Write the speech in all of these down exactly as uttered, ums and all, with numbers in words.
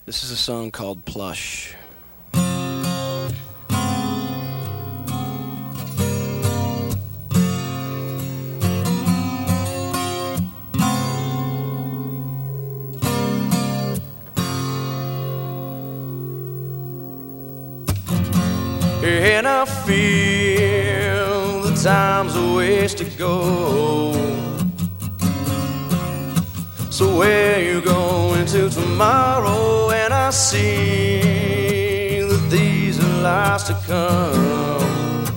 This is a song called Plush. And I feel the time's a ways to go. So where you going to tomorrow? And I see that these are lies to come.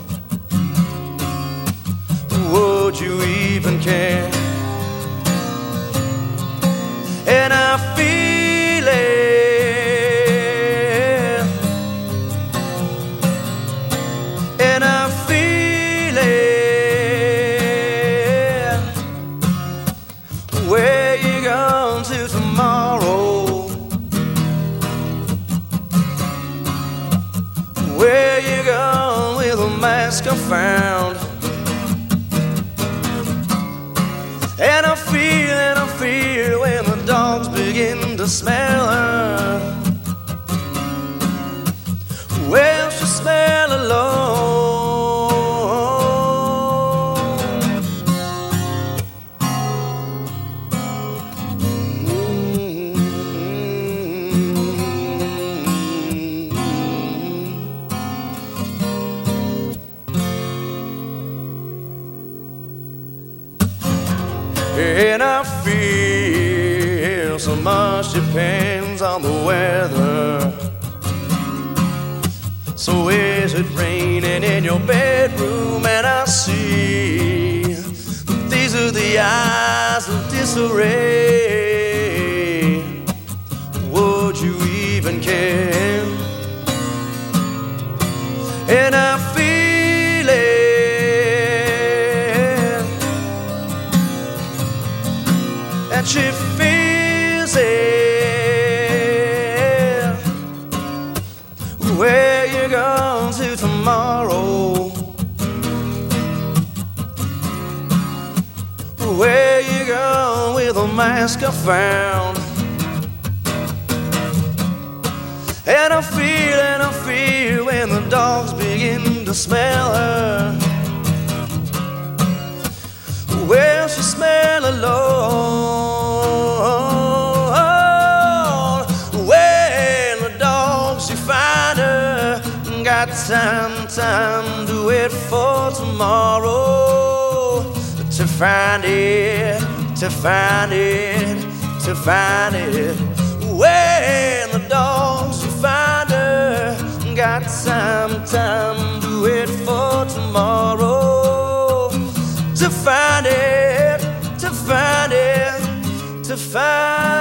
Would you even care? And I feel it. And I feel it. Where you going to tomorrow? Where you going with a mask I found? And I feel, and I feel when the dogs begin to smell her. Well, she smell alone. And I feel so much depends on the weather. So is it raining in your bedroom? And I see these are the eyes of disarray. Would you even care? And I feel it, and she feels it. Where you going to tomorrow? Where you going with a mask I found? And I feel, and I feel when the dogs begin to smell her. Well, she smell alone. When the dogs, you find her. Got time, time to wait for tomorrow. To find it, to find it, to find it. When the dogs, you find her. Got time, time to wait for tomorrow. To find it, to find it, to find